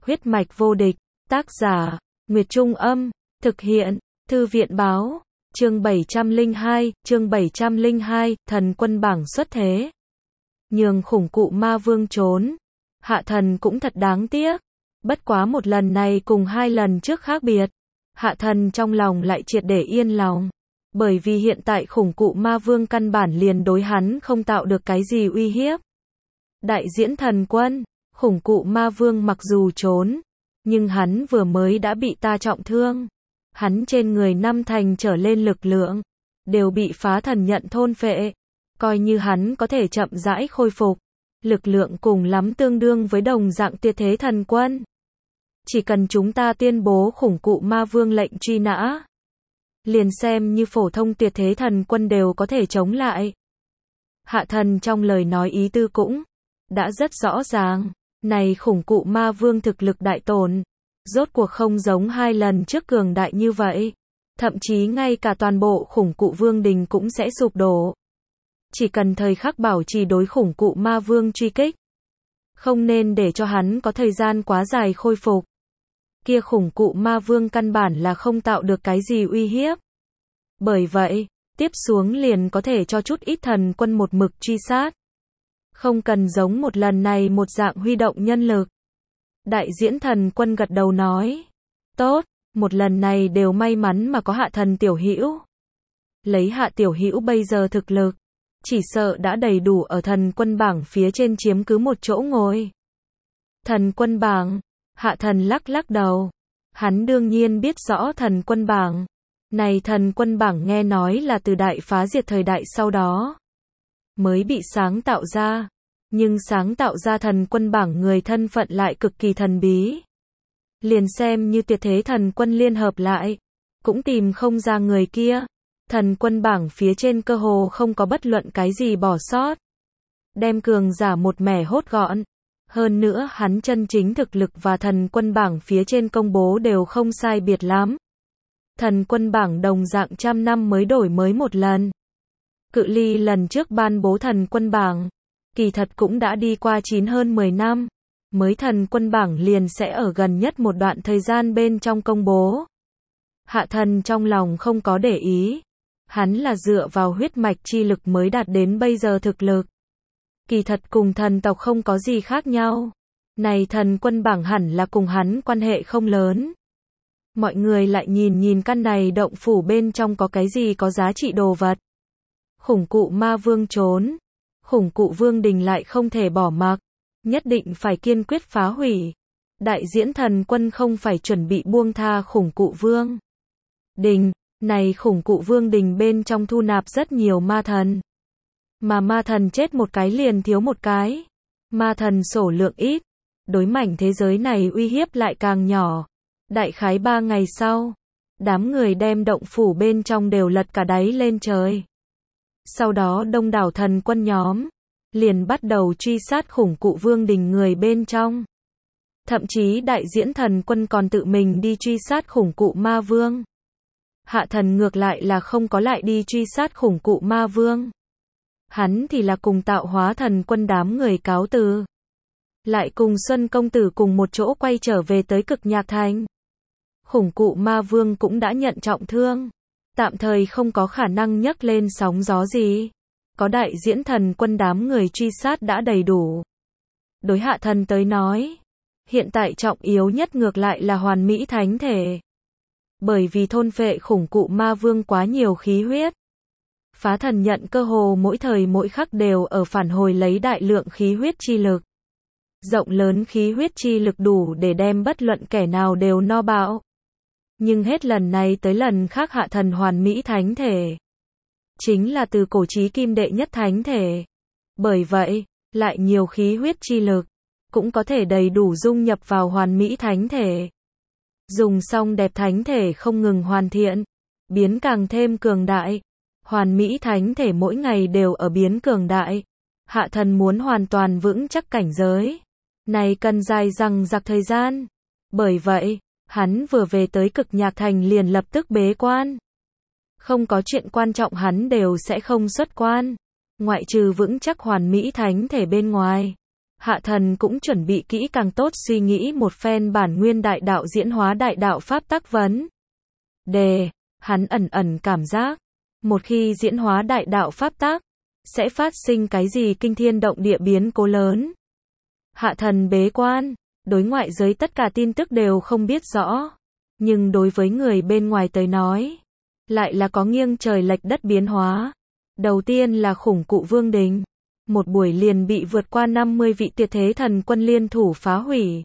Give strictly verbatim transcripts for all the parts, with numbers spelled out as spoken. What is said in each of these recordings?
Huyết mạch vô địch, tác giả, Nguyệt Trung Âm, thực hiện, Thư viện Báo, chương bảy trăm lẻ hai, chương bảy trăm lẻ hai, thần quân bảng xuất thế. Nhường khủng cụ ma vương trốn. Hạ thần cũng thật đáng tiếc. Bất quá một lần này cùng hai lần trước khác biệt. Hạ thần trong lòng lại triệt để yên lòng. Bởi vì hiện tại khủng cụ ma vương căn bản liền đối hắn không tạo được cái gì uy hiếp. Đại diễn thần quân, khủng cụ ma vương mặc dù trốn, nhưng hắn vừa mới đã bị ta trọng thương. Hắn trên người năm thành trở lên lực lượng, đều bị phá thần nhận thôn phệ. Coi như hắn có thể chậm rãi khôi phục, lực lượng cùng lắm tương đương với đồng dạng tuyệt thế thần quân. Chỉ cần chúng ta tuyên bố khủng cụ ma vương lệnh truy nã, liền xem như phổ thông tuyệt thế thần quân đều có thể chống lại. Hạ thần trong lời nói ý tư cũng đã rất rõ ràng, này khủng cụ ma vương thực lực đại tổn, rốt cuộc không giống hai lần trước cường đại như vậy. Thậm chí ngay cả toàn bộ khủng cụ vương đình cũng sẽ sụp đổ. Chỉ cần thời khắc bảo trì đối khủng cụ ma vương truy kích, không nên để cho hắn có thời gian quá dài khôi phục. Kia khủng cụ ma vương căn bản là không tạo được cái gì uy hiếp. Bởi vậy, tiếp xuống liền có thể cho chút ít thần quân một mực truy sát. Không cần giống một lần này một dạng huy động nhân lực. Đại diễn thần quân gật đầu nói. Tốt, một lần này đều may mắn mà có hạ thần tiểu hữu. Lấy hạ tiểu hữu bây giờ thực lực, chỉ sợ đã đầy đủ ở thần quân bảng phía trên chiếm cứ một chỗ ngồi. Thần quân bảng, hạ thần lắc lắc đầu. Hắn đương nhiên biết rõ thần quân bảng. Này thần quân bảng nghe nói là từ đại phá diệt thời đại sau đó mới bị sáng tạo ra. Nhưng sáng tạo ra thần quân bảng người thân phận lại cực kỳ thần bí. Liền xem như tuyệt thế thần quân liên hợp lại, cũng tìm không ra người kia. Thần quân bảng phía trên cơ hồ không có bất luận cái gì bỏ sót. Đem cường giả một mẻ hốt gọn. Hơn nữa hắn chân chính thực lực và thần quân bảng phía trên công bố đều không sai biệt lắm. Thần quân bảng đồng dạng trăm năm mới đổi mới một lần. Cự ly lần trước ban bố thần quân bảng, kỳ thật cũng đã đi qua chín hơn mười năm. Mới thần quân bảng liền sẽ ở gần nhất một đoạn thời gian bên trong công bố. Hạ thần trong lòng không có để ý. Hắn là dựa vào huyết mạch chi lực mới đạt đến bây giờ thực lực. Kỳ thật cùng thần tộc không có gì khác nhau. Này thần quân bảng hẳn là cùng hắn quan hệ không lớn. Mọi người lại nhìn nhìn căn này động phủ bên trong có cái gì có giá trị đồ vật. Khủng cụ ma vương trốn. Khủng cụ vương đình lại không thể bỏ mặc. Nhất định phải kiên quyết phá hủy. Đại diễn thần quân không phải chuẩn bị buông tha khủng cụ vương đình. Này khủng cụ vương đình bên trong thu nạp rất nhiều ma thần. Mà ma thần chết một cái liền thiếu một cái. Ma thần sổ lượng ít. Đối mảnh thế giới này uy hiếp lại càng nhỏ. Đại khái ba ngày sau, đám người đem động phủ bên trong đều lật cả đáy lên trời. Sau đó đông đảo thần quân nhóm liền bắt đầu truy sát khủng cụ vương đình người bên trong. Thậm chí đại diễn thần quân còn tự mình đi truy sát khủng cụ ma vương. Hạ thần ngược lại là không có lại đi truy sát khủng cụ ma vương. Hắn thì là cùng tạo hóa thần quân đám người cáo từ. Lại cùng Xuân công tử cùng một chỗ quay trở về tới Cực Nhạc Thành. Khủng cụ ma vương cũng đã nhận trọng thương. Tạm thời không có khả năng nhấc lên sóng gió gì. Có đại diễn thần quân đám người truy sát đã đầy đủ. Đối hạ thần tới nói, hiện tại trọng yếu nhất ngược lại là hoàn mỹ thánh thể. Bởi vì thôn phệ khủng cụ ma vương quá nhiều khí huyết. Phá thần nhận cơ hồ mỗi thời mỗi khắc đều ở phản hồi lấy đại lượng khí huyết chi lực. Rộng lớn khí huyết chi lực đủ để đem bất luận kẻ nào đều no bạo. Nhưng hết lần này tới lần khác hạ thần hoàn mỹ thánh thể. Chính là từ cổ chí kim đệ nhất thánh thể. Bởi vậy, lại nhiều khí huyết chi lực, cũng có thể đầy đủ dung nhập vào hoàn mỹ thánh thể. Dùng xong đẹp thánh thể không ngừng hoàn thiện, biến càng thêm cường đại. Hoàn mỹ thánh thể mỗi ngày đều ở biến cường đại. Hạ thần muốn hoàn toàn vững chắc cảnh giới. Này cần dài dằng dặc thời gian. Bởi vậy, hắn vừa về tới Cực Nhạc Thành liền lập tức bế quan. Không có chuyện quan trọng hắn đều sẽ không xuất quan. Ngoại trừ vững chắc hoàn mỹ thánh thể bên ngoài. Hạ thần cũng chuẩn bị kỹ càng tốt suy nghĩ một phen bản nguyên đại đạo diễn hóa đại đạo pháp tắc vấn đề. Hắn ẩn ẩn cảm giác, một khi diễn hóa đại đạo pháp tắc, sẽ phát sinh cái gì kinh thiên động địa biến cố lớn. Hạ thần bế quan, đối ngoại giới tất cả tin tức đều không biết rõ, nhưng đối với người bên ngoài tới nói, lại là có nghiêng trời lệch đất biến hóa. Đầu tiên là khủng cụ vương đình, một buổi liền bị vượt qua năm mươi vị tuyệt thế thần quân liên thủ phá hủy.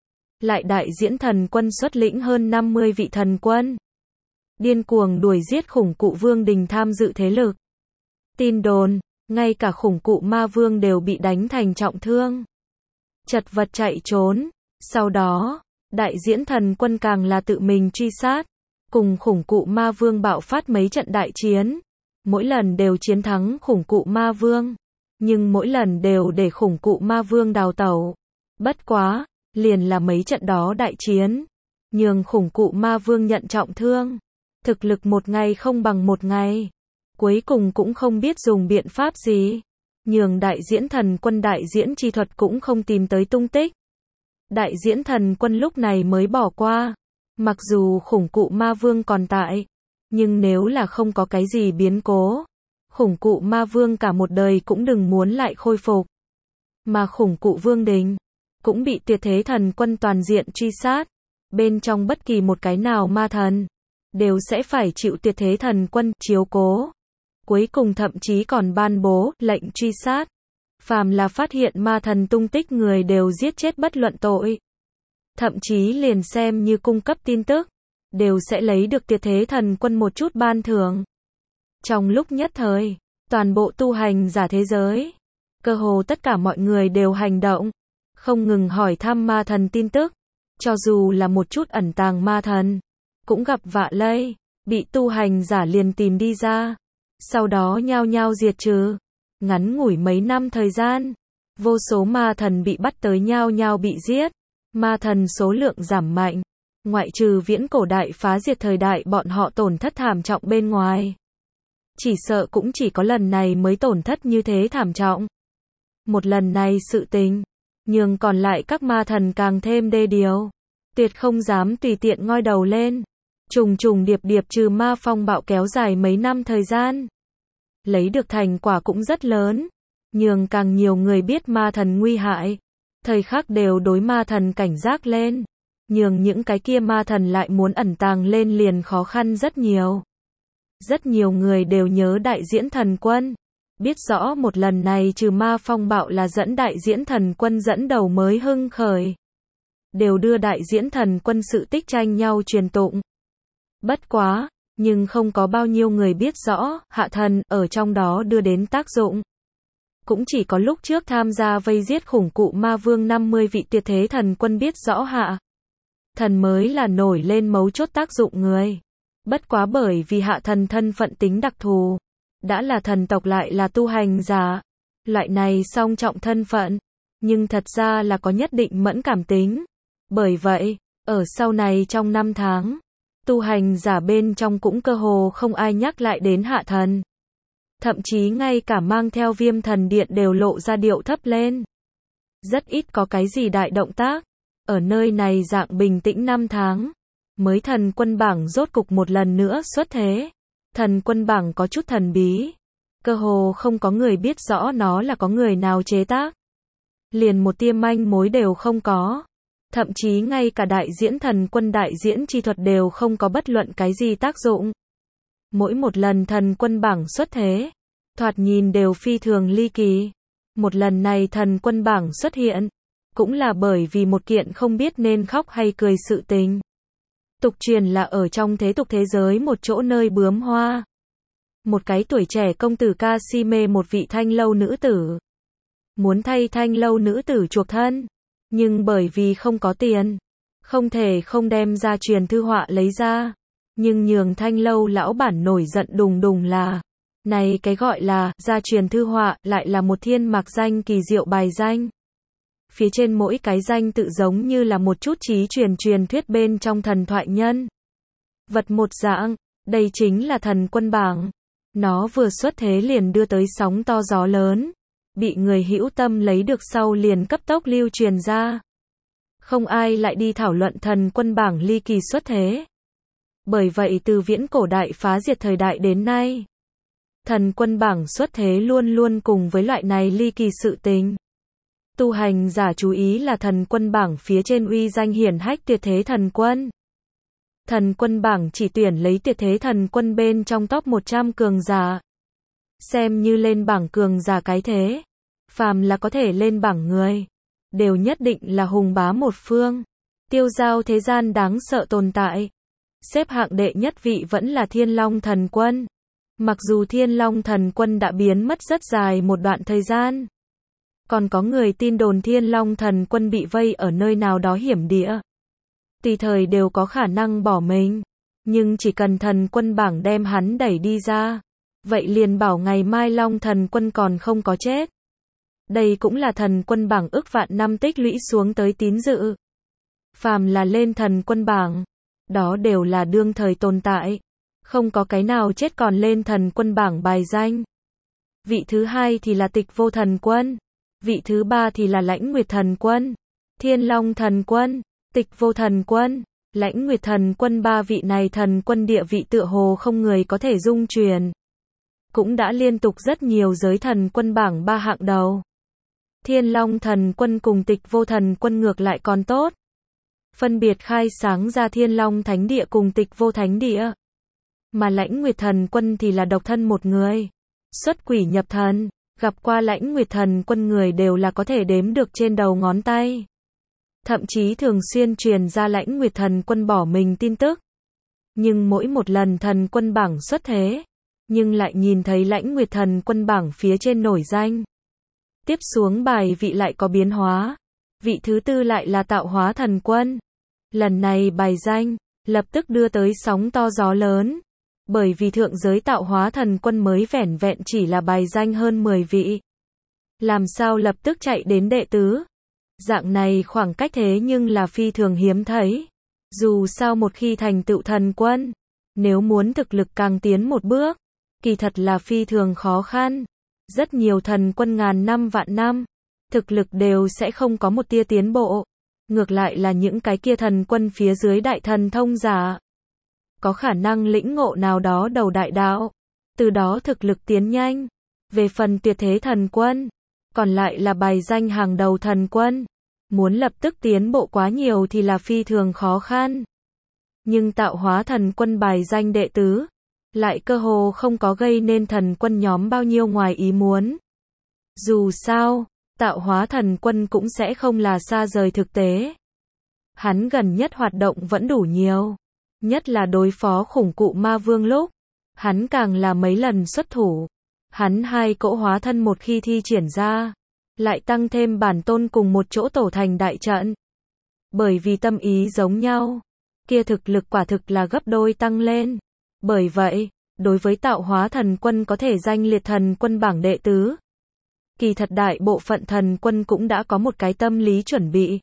Lại đại diễn thần quân xuất lĩnh hơn năm mươi vị thần quân, điên cuồng đuổi giết khủng cụ vương đình tham dự thế lực. Tin đồn, ngay cả khủng cụ ma vương đều bị đánh thành trọng thương, chật vật chạy trốn. Sau đó, đại diễn thần quân càng là tự mình truy sát, cùng khủng cụ ma vương bạo phát mấy trận đại chiến. Mỗi lần đều chiến thắng khủng cụ ma vương, nhưng mỗi lần đều để khủng cụ ma vương đào tẩu. Bất quá, liền là mấy trận đó đại chiến, nhường khủng cụ ma vương nhận trọng thương. Thực lực một ngày không bằng một ngày. Cuối cùng cũng không biết dùng biện pháp gì, nhường đại diễn thần quân đại diễn chi thuật cũng không tìm tới tung tích. Đại diễn thần quân lúc này mới bỏ qua. Mặc dù khủng cụ ma vương còn tại, nhưng nếu là không có cái gì biến cố, khủng cụ ma vương cả một đời cũng đừng muốn lại khôi phục. Mà khủng cụ vương đình cũng bị tuyệt thế thần quân toàn diện truy sát. Bên trong bất kỳ một cái nào ma thần đều sẽ phải chịu tuyệt thế thần quân chiếu cố. Cuối cùng thậm chí còn ban bố lệnh truy sát. Phàm là phát hiện ma thần tung tích người đều giết chết bất luận tội. Thậm chí liền xem như cung cấp tin tức, đều sẽ lấy được tuyệt thế thần quân một chút ban thưởng. Trong lúc nhất thời, toàn bộ tu hành giả thế giới, cơ hồ tất cả mọi người đều hành động, không ngừng hỏi thăm ma thần tin tức. Cho dù là một chút ẩn tàng ma thần, cũng gặp vạ lây, bị tu hành giả liền tìm đi ra, sau đó nhao nhao diệt trừ. Ngắn ngủi mấy năm thời gian, vô số ma thần bị bắt tới nhao nhao bị giết. Ma thần số lượng giảm mạnh, ngoại trừ viễn cổ đại phá diệt thời đại bọn họ tổn thất thảm trọng bên ngoài. Chỉ sợ cũng chỉ có lần này mới tổn thất như thế thảm trọng. Một lần này sự tình, nhường còn lại các ma thần càng thêm đê điều, tuyệt không dám tùy tiện ngoi đầu lên. Trùng trùng điệp điệp trừ ma phong bạo kéo dài mấy năm thời gian, lấy được thành quả cũng rất lớn, nhường càng nhiều người biết ma thần nguy hại. Thời khắc đều đối ma thần cảnh giác lên, nhường những cái kia ma thần lại muốn ẩn tàng lên liền khó khăn rất nhiều. Rất nhiều người đều nhớ đại diễn thần quân, biết rõ một lần này trừ ma phong bạo là dẫn đại diễn thần quân dẫn đầu mới hưng khởi. Đều đưa đại diễn thần quân sự tích tranh nhau truyền tụng. Bất quá, nhưng không có bao nhiêu người biết rõ, hạ thần ở trong đó đưa đến tác dụng. Cũng chỉ có lúc trước tham gia vây giết khủng cụ ma vương năm mươi vị tuyệt thế thần quân biết rõ hạ thần mới là nổi lên mấu chốt tác dụng người. Bất quá bởi vì hạ thần thân phận tính đặc thù, đã là thần tộc lại là tu hành giả, loại này song trọng thân phận, nhưng thật ra là có nhất định mẫn cảm tính. Bởi vậy, ở sau này trong năm tháng, tu hành giả bên trong cũng cơ hồ không ai nhắc lại đến hạ thần. Thậm chí ngay cả mang theo viêm thần điện đều lộ ra điệu thấp lên. Rất ít có cái gì đại động tác. Ở nơi này dạng bình tĩnh năm tháng, mới thần quân bảng rốt cục một lần nữa xuất thế. Thần quân bảng có chút thần bí, cơ hồ không có người biết rõ nó là có người nào chế tác. Liền một tia manh mối đều không có. Thậm chí ngay cả đại diễn thần quân đại diễn chi thuật đều không có bất luận cái gì tác dụng. Mỗi một lần thần quân bảng xuất thế, thoạt nhìn đều phi thường ly kỳ. Một lần này thần quân bảng xuất hiện, cũng là bởi vì một kiện không biết nên khóc hay cười sự tình. Tục truyền là ở trong thế tục thế giới một chỗ nơi bướm hoa. Một cái tuổi trẻ công tử ca si mê một vị thanh lâu nữ tử. Muốn thay thanh lâu nữ tử chuộc thân, nhưng bởi vì không có tiền, không thể không đem ra truyền thư họa lấy ra. Nhưng nhường thanh lâu lão bản nổi giận đùng đùng là, này cái gọi là gia truyền thư họa lại là một thiên mạc danh kỳ diệu bài danh. Phía trên mỗi cái danh tự giống như là một chút chí truyền truyền thuyết bên trong thần thoại nhân vật một dạng. Đây chính là thần quân bảng. Nó vừa xuất thế liền đưa tới sóng to gió lớn, bị người hữu tâm lấy được sau liền cấp tốc lưu truyền ra. Không ai lại đi thảo luận thần quân bảng ly kỳ xuất thế. Bởi vậy từ viễn cổ đại phá diệt thời đại đến nay, thần quân bảng xuất thế luôn luôn cùng với loại này ly kỳ sự tình. Tu hành giả chú ý là thần quân bảng phía trên uy danh hiển hách tuyệt thế thần quân. Thần quân bảng chỉ tuyển lấy tuyệt thế thần quân bên trong top một trăm cường giả. Xem như lên bảng cường giả cái thế. Phàm là có thể lên bảng người, đều nhất định là hùng bá một phương. Tiêu giao thế gian đáng sợ tồn tại. Xếp hạng đệ nhất vị vẫn là Thiên Long thần quân. Mặc dù Thiên Long thần quân đã biến mất rất dài một đoạn thời gian. Còn có người tin đồn Thiên Long thần quân bị vây ở nơi nào đó hiểm địa. Tùy thời đều có khả năng bỏ mình. Nhưng chỉ cần thần quân bảng đem hắn đẩy đi ra, vậy liền bảo ngày mai Long thần quân còn không có chết. Đây cũng là thần quân bảng ức vạn năm tích lũy xuống tới tín dự. Phàm là lên thần quân bảng, đó đều là đương thời tồn tại. Không có cái nào chết còn lên thần quân bảng bài danh. Vị thứ hai thì là Tịch Vô thần quân. Vị thứ ba thì là Lãnh Nguyệt thần quân, Thiên Long thần quân, Tịch Vô thần quân, Lãnh Nguyệt thần quân. Ba vị này thần quân địa vị tựa hồ không người có thể dung truyền. Cũng đã liên tục rất nhiều giới thần quân bảng ba hạng đầu. Thiên Long thần quân cùng Tịch Vô thần quân ngược lại còn tốt. Phân biệt khai sáng ra Thiên Long thánh địa cùng Tịch Vô thánh địa. Mà Lãnh Nguyệt thần quân thì là độc thân một người. Xuất quỷ nhập thần. Gặp qua Lãnh Nguyệt thần quân người đều là có thể đếm được trên đầu ngón tay. Thậm chí thường xuyên truyền ra Lãnh Nguyệt thần quân bỏ mình tin tức. Nhưng mỗi một lần thần quân bảng xuất thế, nhưng lại nhìn thấy Lãnh Nguyệt thần quân bảng phía trên nổi danh. Tiếp xuống bài vị lại có biến hóa. Vị thứ tư lại là Tạo Hóa thần quân. Lần này bài danh, lập tức đưa tới sóng to gió lớn. Bởi vì thượng giới Tạo Hóa thần quân mới vẻn vẹn chỉ là bài danh hơn mười vị. Làm sao lập tức chạy đến đệ tứ? Dạng này khoảng cách thế nhưng là phi thường hiếm thấy. Dù sao một khi thành tựu thần quân, nếu muốn thực lực càng tiến một bước, kỳ thật là phi thường khó khăn. Rất nhiều thần quân ngàn năm vạn năm, thực lực đều sẽ không có một tia tiến bộ. Ngược lại là những cái kia thần quân phía dưới đại thần thông giả, có khả năng lĩnh ngộ nào đó đầu đại đạo, từ đó thực lực tiến nhanh. Về phần tuyệt thế thần quân, còn lại là bài danh hàng đầu thần quân, muốn lập tức tiến bộ quá nhiều thì là phi thường khó khăn. Nhưng Tạo Hóa thần quân bài danh đệ tứ, lại cơ hồ không có gây nên thần quân nhóm bao nhiêu ngoài ý muốn. Dù sao, Tạo Hóa thần quân cũng sẽ không là xa rời thực tế. Hắn gần nhất hoạt động vẫn đủ nhiều. Nhất là đối phó khủng cụ ma vương lúc, hắn càng là mấy lần xuất thủ. Hắn hai cỗ hóa thân một khi thi triển ra, lại tăng thêm bản tôn cùng một chỗ tổ thành đại trận. Bởi vì tâm ý giống nhau, kia thực lực quả thực là gấp đôi tăng lên. Bởi vậy, đối với Tạo Hóa thần quân có thể danh liệt thần quân bảng đệ tứ, kỳ thật đại bộ phận thần quân cũng đã có một cái tâm lý chuẩn bị.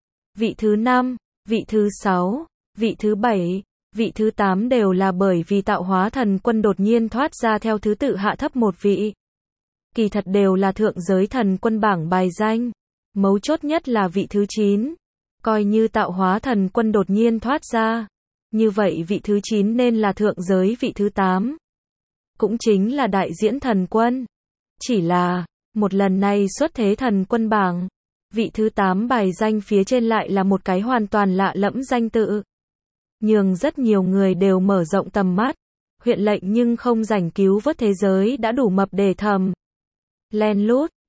Vị thứ năm, vị thứ sáu, vị thứ bảy, vị thứ tám đều là bởi vì Tạo Hóa thần quân đột nhiên thoát ra theo thứ tự hạ thấp một vị. Kỳ thật đều là thượng giới thần quân bảng bài danh. Mấu chốt nhất là vị thứ chín. Coi như Tạo Hóa thần quân đột nhiên thoát ra, như vậy vị thứ chín nên là thượng giới vị thứ tám. Cũng chính là đại diễn thần quân. Chỉ là, một lần này xuất thế thần quân bảng, vị thứ tám bài danh phía trên lại là một cái hoàn toàn lạ lẫm danh tự. Nhường rất nhiều người đều mở rộng tầm mắt. Huyện lệnh nhưng không rảnh cứu vớt thế giới đã đủ mập để thầm. Len lút,